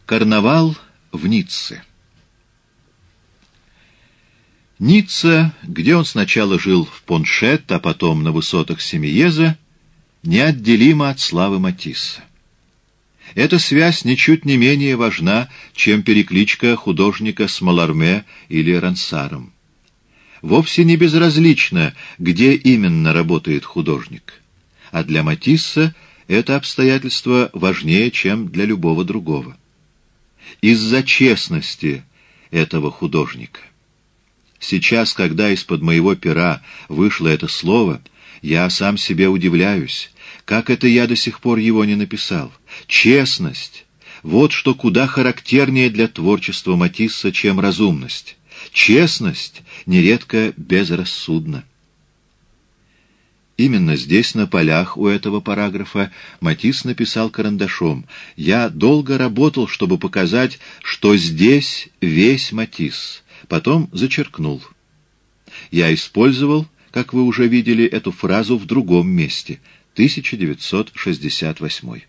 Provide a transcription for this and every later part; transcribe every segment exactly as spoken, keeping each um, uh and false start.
Карнавал в Ницце. Ницца, где он сначала жил в Поншет, а потом на высотах Семиеза, неотделима от славы Матисса. Эта связь ничуть не менее важна, чем перекличка художника с Маларме или Рансаром. Вовсе не безразлично, где именно работает художник, а для Матисса это обстоятельство важнее, чем для любого другого. Из-за честности этого художника. Сейчас, когда из-под моего пера вышло это слово, я сам себе удивляюсь, как это я до сих пор его не написал. Честность — вот что куда характернее для творчества Матисса, чем разумность. Честность нередко безрассудна. Именно здесь, на полях у этого параграфа, Матисс написал карандашом: «Я долго работал, чтобы показать, что здесь весь Матисс». Потом зачеркнул. Я использовал, как вы уже видели, эту фразу в другом месте. тысяча девятьсот шестьдесят восьмой.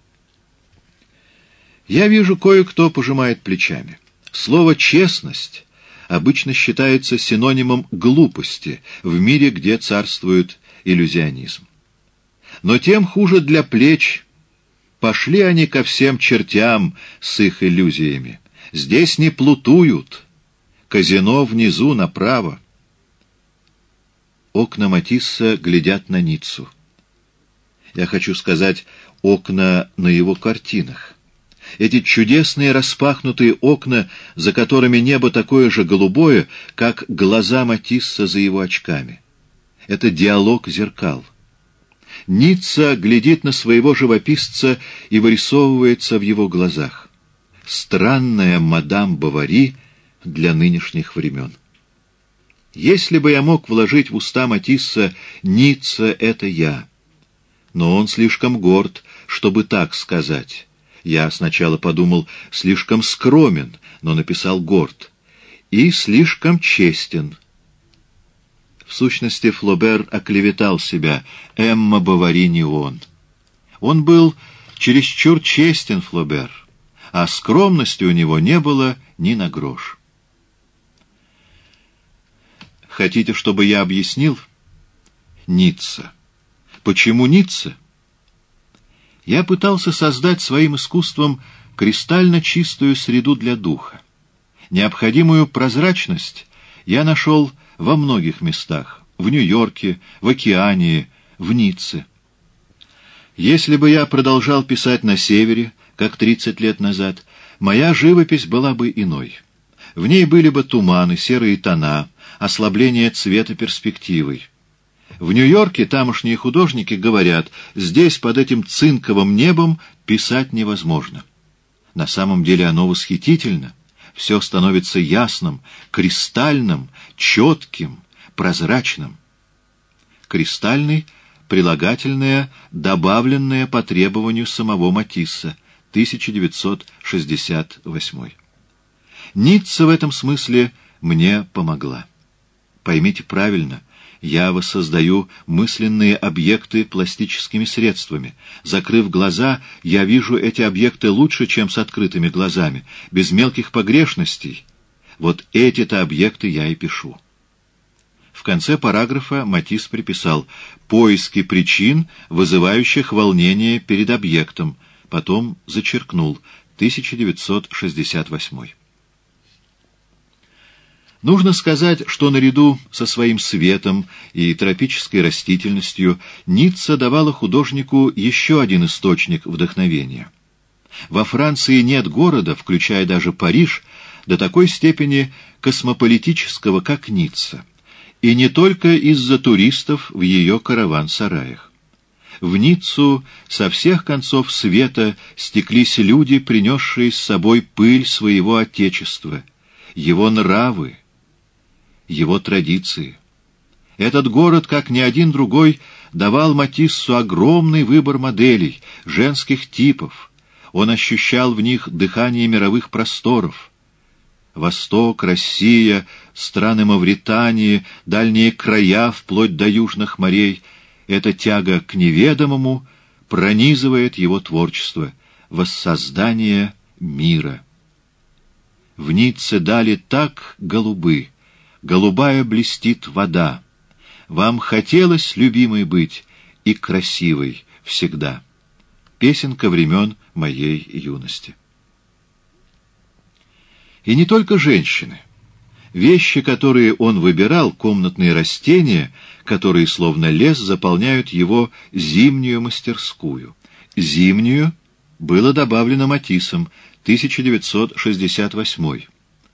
Я вижу, кое-кто пожимает плечами. Слово «честность» обычно считается синонимом глупости в мире, где царствует иллюзионизм. Но тем хуже для плеч. Пошли они ко всем чертям с их иллюзиями. Здесь не плутуют. Казино внизу, направо. Окна Матисса глядят на Ниццу. Я хочу сказать, окна на его картинах. Эти чудесные распахнутые окна, за которыми небо такое же голубое, как глаза Матисса за его очками. Это диалог зеркал. Ницца глядит на своего живописца и вырисовывается в его глазах. Странная мадам Бовари для нынешних времен. Если бы я мог вложить в уста Матисса «Ницца — это я», но он слишком горд, чтобы так сказать. Я сначала подумал, слишком скромен, но написал горд, и слишком честен. В сущности, Флобер оклеветал себя. Эмма Бовари не он. Он был чересчур честен, Флобер, а скромности у него не было ни на грош. Хотите, чтобы я объяснил? Ницца. Почему Ницца? Я пытался создать своим искусством кристально чистую среду для духа. Необходимую прозрачность я нашел во многих местах. В Нью-Йорке, в Океании, в Ницце. Если бы я продолжал писать на севере, как тридцать лет назад, моя живопись была бы иной. В ней были бы туманы, серые тона, ослабление цвета перспективой. В Нью-Йорке тамошние художники говорят, здесь под этим цинковым небом писать невозможно. На самом деле оно восхитительно. Все становится ясным, кристальным, четким, прозрачным. Кристальный — прилагательное, добавленное по требованию самого Матисса, тысяча девятьсот шестьдесят восьмой. Ницца в этом смысле мне помогла. Поймите правильно, я воссоздаю мысленные объекты пластическими средствами. Закрыв глаза, я вижу эти объекты лучше, чем с открытыми глазами, без мелких погрешностей. Вот эти-то объекты я и пишу. В конце параграфа Матисс приписал «поиски причин, вызывающих волнение перед объектом», потом зачеркнул тысяча девятьсот шестьдесят восьмой. Нужно сказать, что наряду со своим светом и тропической растительностью Ницца давала художнику еще один источник вдохновения. Во Франции нет города, включая даже Париж, до такой степени космополитического, как Ницца. И не только из-за туристов в ее караван-сараях. В Ниццу со всех концов света стеклись люди, принесшие с собой пыль своего отечества, его нравы, его традиции. Этот город, как ни один другой, давал Матиссу огромный выбор моделей, женских типов. Он ощущал в них дыхание мировых просторов. Восток, Россия, страны Мавритании, дальние края, вплоть до южных морей — эта тяга к неведомому пронизывает его творчество, воссоздание мира. В Ницце дали так голубы, голубая блестит вода. Вам хотелось, любимой, быть и красивой всегда. Песенка времен моей юности. И не только женщины. Вещи, которые он выбирал, комнатные растения, которые, словно лес, заполняют его зимнюю мастерскую. Зимнюю было добавлено Матиссом, тысяча девятьсот шестьдесят восьмой.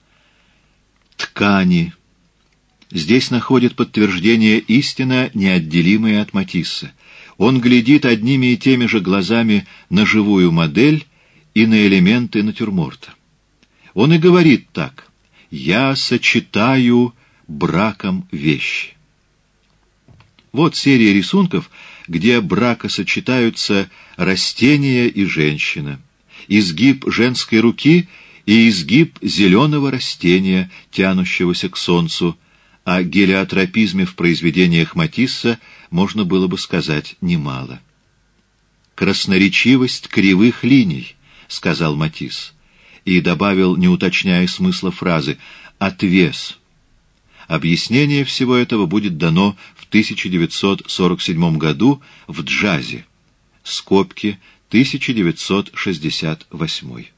Ткани. Здесь находит подтверждение истина, неотделимая от Матисса. Он глядит одними и теми же глазами на живую модель и на элементы натюрморта. Он и говорит так: «Я сочетаю браком вещи». Вот серия рисунков, где бракосочетаются растения и женщина, изгиб женской руки и изгиб зеленого растения, тянущегося к солнцу. О гелиотропизме в произведениях Матисса можно было бы сказать немало. «Красноречивость кривых линий», — сказал Матисс, и добавил, не уточняя смысла фразы, «отвес». Объяснение всего этого будет дано в тысяча девятьсот сорок седьмом году в «Джазе». Скобки, тысяча девятьсот шестьдесят восьмой.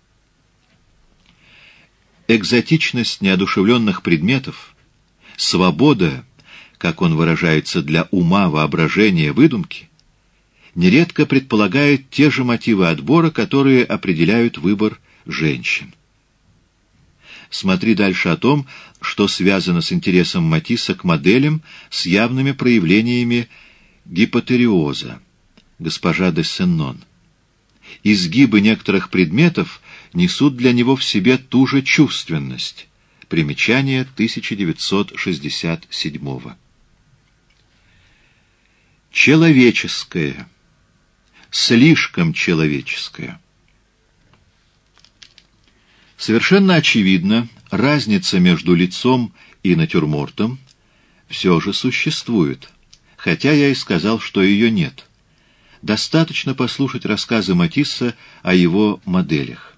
Экзотичность неодушевленных предметов, свобода, как он выражается, для ума, воображения, выдумки, нередко предполагает те же мотивы отбора, которые определяют выбор женщин. Смотри дальше о том, что связано с интересом Матисса к моделям с явными проявлениями гипотериоза. Госпожа де Сеннон. Изгибы некоторых предметов несут для него в себе ту же чувственность. Примечание тысяча девятьсот шестьдесят седьмого. Человеческое. Слишком человеческое. Совершенно очевидно, разница между лицом и натюрмортом все же существует, хотя я и сказал, что ее нет. Достаточно послушать рассказы Матисса о его моделях.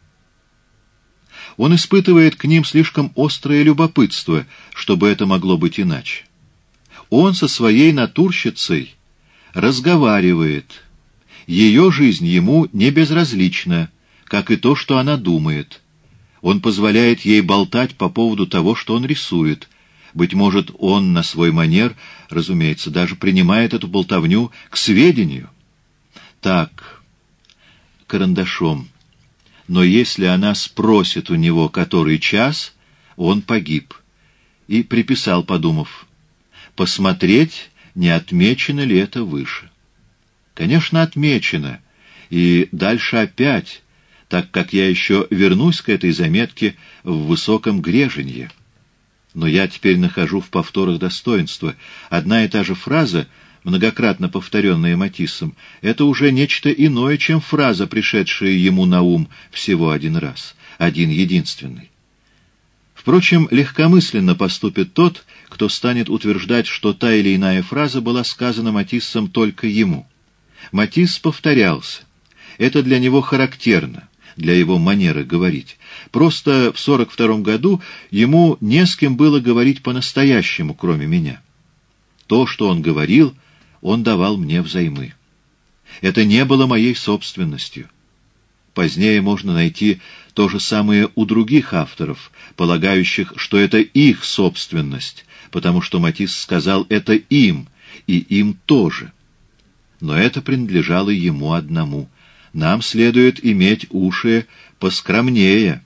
Он испытывает к ним слишком острое любопытство, чтобы это могло быть иначе. Он со своей натурщицей разговаривает. Ее жизнь ему не безразлична, как и то, что она думает. Он позволяет ей болтать по поводу того, что он рисует. Быть может, он на свой манер, разумеется, даже принимает эту болтовню к сведению. Так, карандашом. Но если она спросит у него, который час, он погиб. И приписал, подумав, посмотреть, не отмечено ли это выше. Конечно, отмечено. И дальше опять, так как я еще вернусь к этой заметке в высоком греженье. Но я теперь нахожу в повторах достоинства. Одна и та же фраза, многократно повторенная Матиссом, это уже нечто иное, чем фраза, пришедшая ему на ум всего один раз, один единственный. Впрочем, легкомысленно поступит тот, кто станет утверждать, что та или иная фраза была сказана Матиссом только ему. Матисс повторялся. Это для него характерно, для его манеры говорить. Просто в сорок втором году ему не с кем было говорить по-настоящему, кроме меня. То, что он говорил, он давал мне взаймы. Это не было моей собственностью. Позднее можно найти то же самое у других авторов, полагающих, что это их собственность, потому что Матисс сказал это им, и им тоже. Но это принадлежало ему одному. Нам следует иметь уши поскромнее.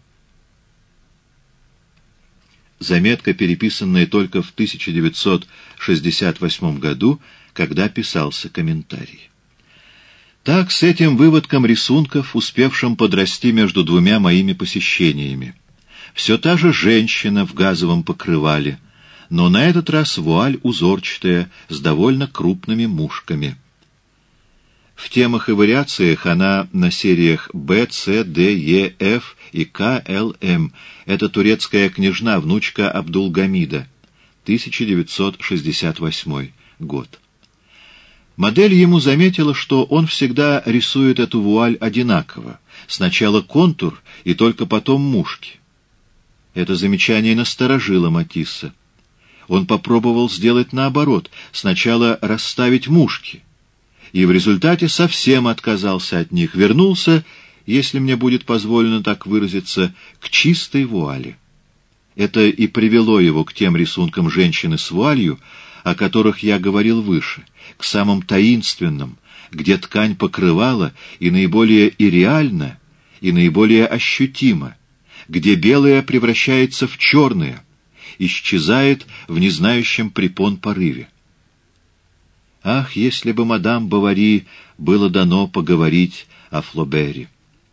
Заметка, переписанная только в тысяча девятьсот шестьдесят восьмом году, когда писался комментарий. Так, с этим выводком рисунков, успевшим подрасти между двумя моими посещениями. Все та же женщина в газовом покрывале, но на этот раз вуаль узорчатая, с довольно крупными мушками. В темах и вариациях она на сериях Б, С, Д, Е, Ф и К, Л, М. Это турецкая княжна, внучка Абдулгамида, тысяча девятьсот шестьдесят восьмой год. Модель ему заметила, что он всегда рисует эту вуаль одинаково, Сначала контур и только потом мушки. Это замечание насторожило Матисса. Он попробовал сделать наоборот, сначала расставить мушки, и в результате совсем отказался от них, вернулся, если мне будет позволено так выразиться, к чистой вуале. Это и привело его к тем рисункам женщины с вуалью, о которых я говорил выше, к самым таинственным, где ткань покрывала и наиболее и реально, и наиболее ощутимо, где белое превращается в черное, исчезает в незнающем препон порыве. Ах, если бы мадам Бовари было дано поговорить о Флобере!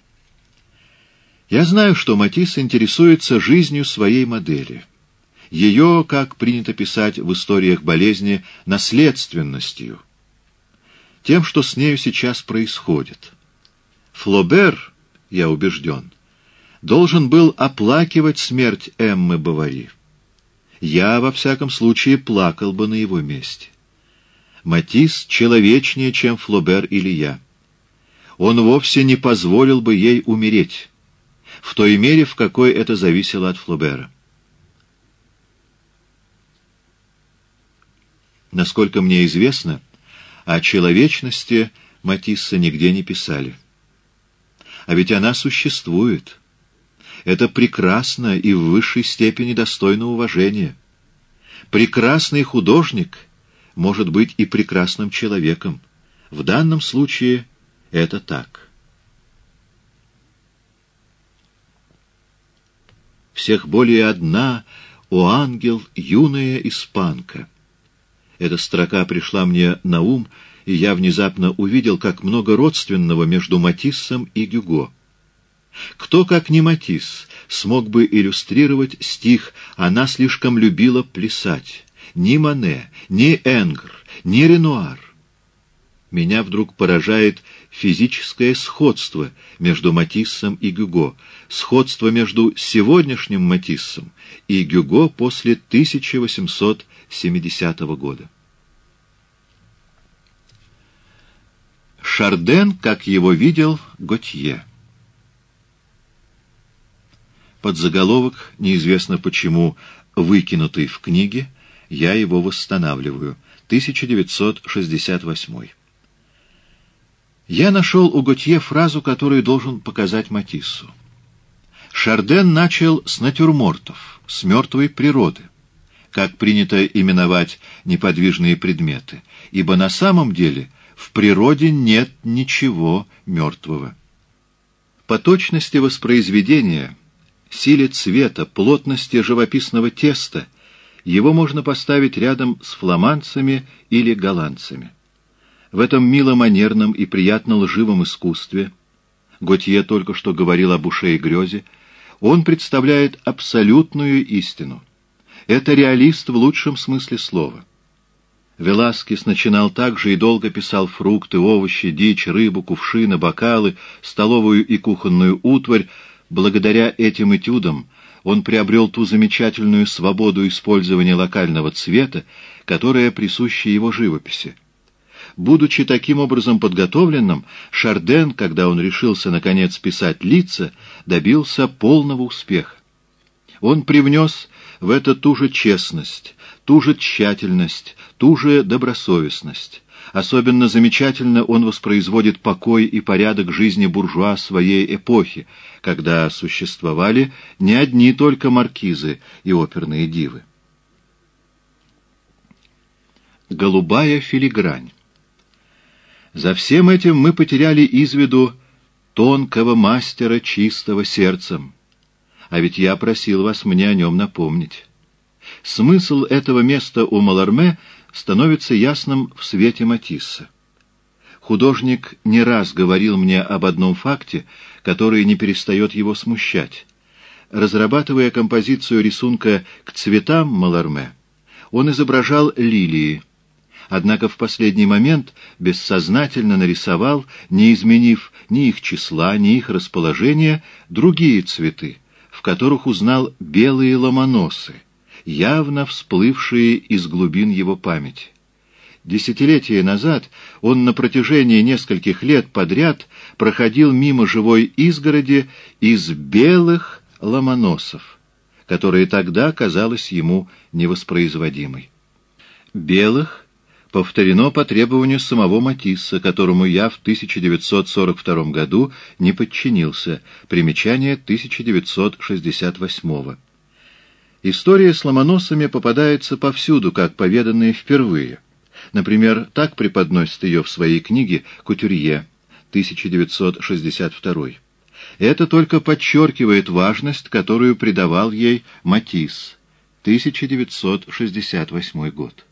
Я знаю, что Матисс интересуется жизнью своей модели. Ее, как принято писать в историях болезни, наследственностью. Тем, что с нею сейчас происходит. Флобер, я убежден, должен был оплакивать смерть Эммы Бовари. Я, во всяком случае, плакал бы на его месте. Матисс человечнее, чем Флобер или я. Он вовсе не позволил бы ей умереть, в той мере, в какой это зависело от Флобера. Насколько мне известно, о человечности Матисса нигде не писали. А ведь она существует. Это прекрасно и в высшей степени достойно уважения. Прекрасный художник может быть и прекрасным человеком. В данном случае это так. Всех более одна, о ангел, юная испанка. Эта строка пришла мне на ум, и я внезапно увидел, как много родственного между Матиссом и Гюго. Кто, как не Матисс, смог бы иллюстрировать стих «Она слишком любила плясать»? Ни Мане, ни Энгр, ни Ренуар. Меня вдруг поражает физическое сходство между Матиссом и Гюго, сходство между сегодняшним Матиссом и Гюго после тысяча восемьсот семидесятого года. Шарден, как его видел Готье. Подзаголовок, неизвестно почему, выкинутый в книге, я его восстанавливаю. тысяча девятьсот шестьдесят восьмой. Я нашел у Готье фразу, которую должен показать Матиссу. Шарден начал с натюрмортов, с мертвой природы, как принято именовать неподвижные предметы, ибо на самом деле в природе нет ничего мертвого. По точности воспроизведения, силе цвета, плотности живописного теста его можно поставить рядом с фламандцами или голландцами. В этом миломанерном и приятно лживом искусстве, Готье только что говорил об уше и грезе, он представляет абсолютную истину. Это реалист в лучшем смысле слова. Веласкес начинал так же и долго писал фрукты, овощи, дичь, рыбу, кувшины, бокалы, столовую и кухонную утварь. Благодаря этим этюдам он приобрел ту замечательную свободу использования локального цвета, которая присуща его живописи. Будучи таким образом подготовленным, Шарден, когда он решился наконец писать лица, добился полного успеха. Он привнес в это ту же честность, ту же тщательность, ту же добросовестность. Особенно замечательно он воспроизводит покой и порядок жизни буржуа своей эпохи, когда существовали не одни только маркизы и оперные дивы. Голубая филигрань. За всем этим мы потеряли из виду тонкого мастера, чистого сердцем. А ведь я просил вас мне о нем напомнить. Смысл этого места у Маларме становится ясным в свете Матисса. Художник не раз говорил мне об одном факте, который не перестает его смущать. Разрабатывая композицию рисунка к цветам Маларме, он изображал лилии, однако в последний момент бессознательно нарисовал, не изменив ни их числа, ни их расположения, другие цветы, в которых узнал белые ломоносы, явно всплывшие из глубин его памяти. Десятилетия назад он на протяжении нескольких лет подряд проходил мимо живой изгороди из белых ломоносов, которая тогда казалась ему невоспроизводимой. Белых повторено по требованию самого Матисса, которому я в тысяча девятьсот сорок втором году не подчинился. Примечание тысяча девятьсот шестьдесят восьмого. История с ломоносами попадается повсюду, как поведанная впервые. Например, так преподносит ее в своей книге «Кутюрье», тысяча девятьсот шестьдесят второй. Это только подчеркивает важность, которую придавал ей Матисс, тысяча девятьсот шестьдесят восьмой год.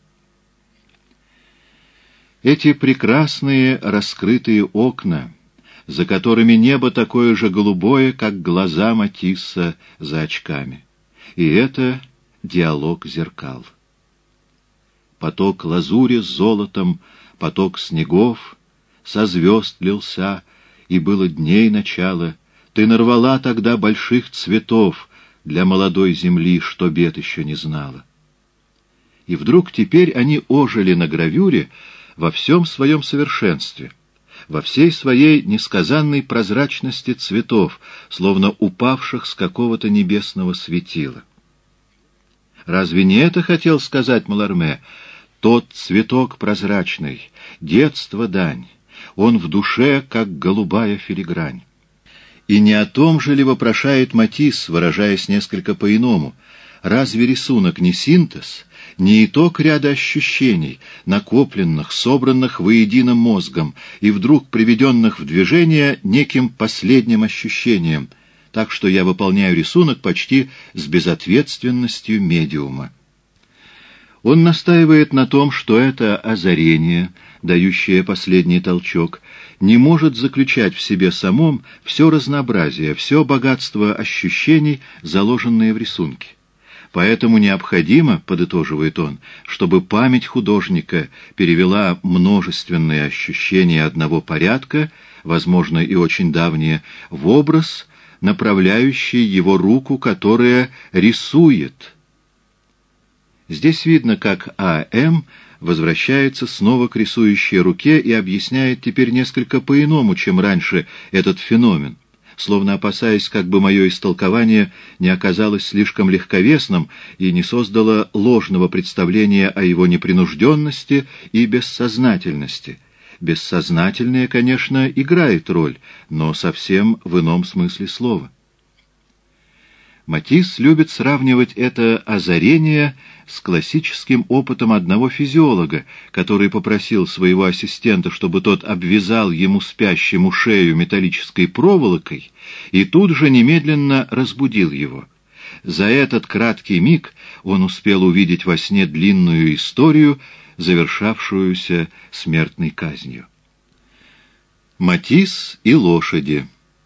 Эти прекрасные раскрытые окна, за которыми небо такое же голубое, как глаза Матисса за очками. И это диалог зеркал. Поток лазури с золотом, поток снегов, со звезд лился, и было дней начало. Ты нарвала тогда больших цветов для молодой земли, что бед еще не знала. И вдруг теперь они ожили на гравюре во всем своем совершенстве, во всей своей несказанной прозрачности цветов, словно упавших с какого-то небесного светила. Разве не это хотел сказать Маларме? Тот цветок прозрачный, детство дань, он в душе, как голубая филигрань. И не о том же ли вопрошает Матисс, выражаясь несколько по-иному? Разве рисунок не синтез, не итог ряда ощущений, накопленных, собранных воедино мозгом и вдруг приведенных в движение неким последним ощущением, так что я выполняю рисунок почти с безответственностью медиума? Он настаивает на том, что это озарение, дающее последний толчок, не может заключать в себе самом все разнообразие, все богатство ощущений, заложенные в рисунке. Поэтому необходимо, подытоживает он, чтобы память художника перевела множественные ощущения одного порядка, возможно, и очень давние, в образ, направляющий его руку, которая рисует. Здесь видно, как А М возвращается снова к рисующей руке и объясняет теперь несколько по-иному, чем раньше, этот феномен, словно опасаясь, как бы мое истолкование не оказалось слишком легковесным и не создало ложного представления о его непринужденности и бессознательности. Бессознательное, конечно, играет роль, но совсем в ином смысле слова. Матисс любит сравнивать это озарение с классическим опытом одного физиолога, который попросил своего ассистента, чтобы тот обвязал ему спящему шею металлической проволокой, и тут же немедленно разбудил его. За этот краткий миг он успел увидеть во сне длинную историю, завершавшуюся смертной казнью. Матисс и лошади.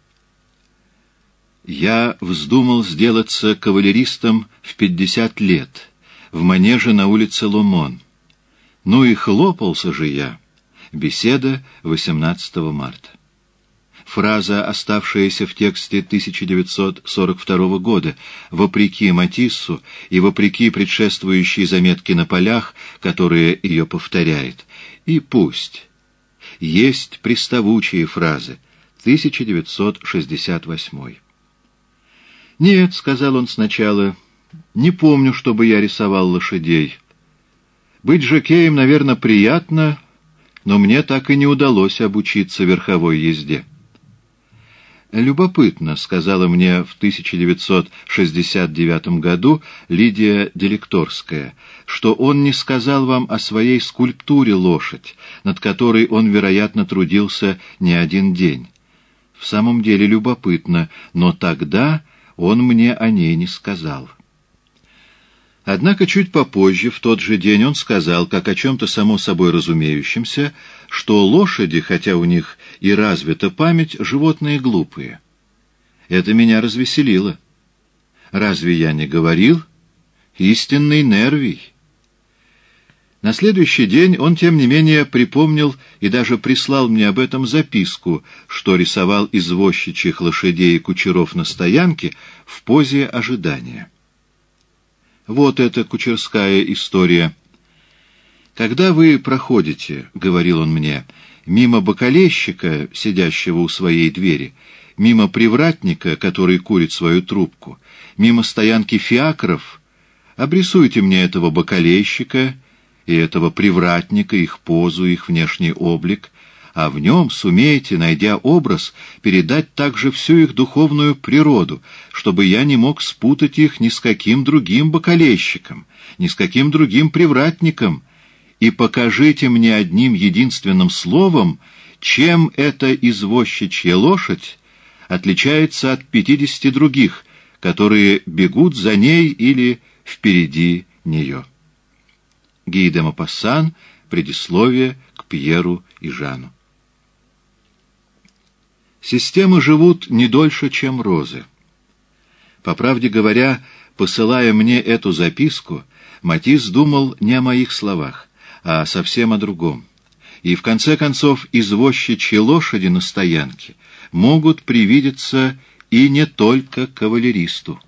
Я вздумал сделаться кавалеристом в пятьдесят лет, в манеже на улице Ломон. Ну и хлопался же я. Беседа восемнадцатого марта. Фраза, оставшаяся в тексте тысяча девятьсот сорок второго года, вопреки Матиссу и вопреки предшествующей заметке на полях, которая ее повторяет. И пусть. Есть приставучие фразы. тысяча девятьсот шестьдесят восьмой. «Нет», — сказал он сначала, — «не помню, чтобы я рисовал лошадей. Быть жокеем, наверное, приятно, но мне так и не удалось обучиться верховой езде». «Любопытно», — сказала мне в тысяча девятьсот шестьдесят девятом году Лидия Делекторская, что он не сказал вам о своей скульптуре «Лошадь», над которой он, вероятно, трудился не один день. В самом деле любопытно, но тогда он мне о ней не сказал. Однако чуть попозже, в тот же день, он сказал, как о чем-то само собой разумеющемся, что лошади, хотя у них и развита память, животные глупые. Это меня развеселило. Разве я не говорил? Истинный нервий. На следующий день он, тем не менее, припомнил и даже прислал мне об этом записку, что рисовал извозчичьих лошадей и кучеров на стоянке в позе ожидания. Вот эта кучерская история. «Когда вы проходите, — говорил он мне, — мимо бакалейщика, сидящего у своей двери, мимо привратника, который курит свою трубку, мимо стоянки фиакров, обрисуйте мне этого бакалейщика и этого привратника, их позу, их внешний облик, а в нем сумеете, найдя образ, передать также всю их духовную природу, чтобы я не мог спутать их ни с каким другим бакалейщиком, ни с каким другим привратником, и покажите мне одним единственным словом, чем эта извозчичья лошадь отличается от пятидесяти других, которые бегут за ней или впереди нее». Гий де Мопассан. Предисловие к Пьеру и Жану. Системы живут не дольше, чем розы. По правде говоря, посылая мне эту записку, Матисс думал не о моих словах, а совсем о другом. И в конце концов извозчичьи лошади на стоянке могут привидеться и не только кавалеристу.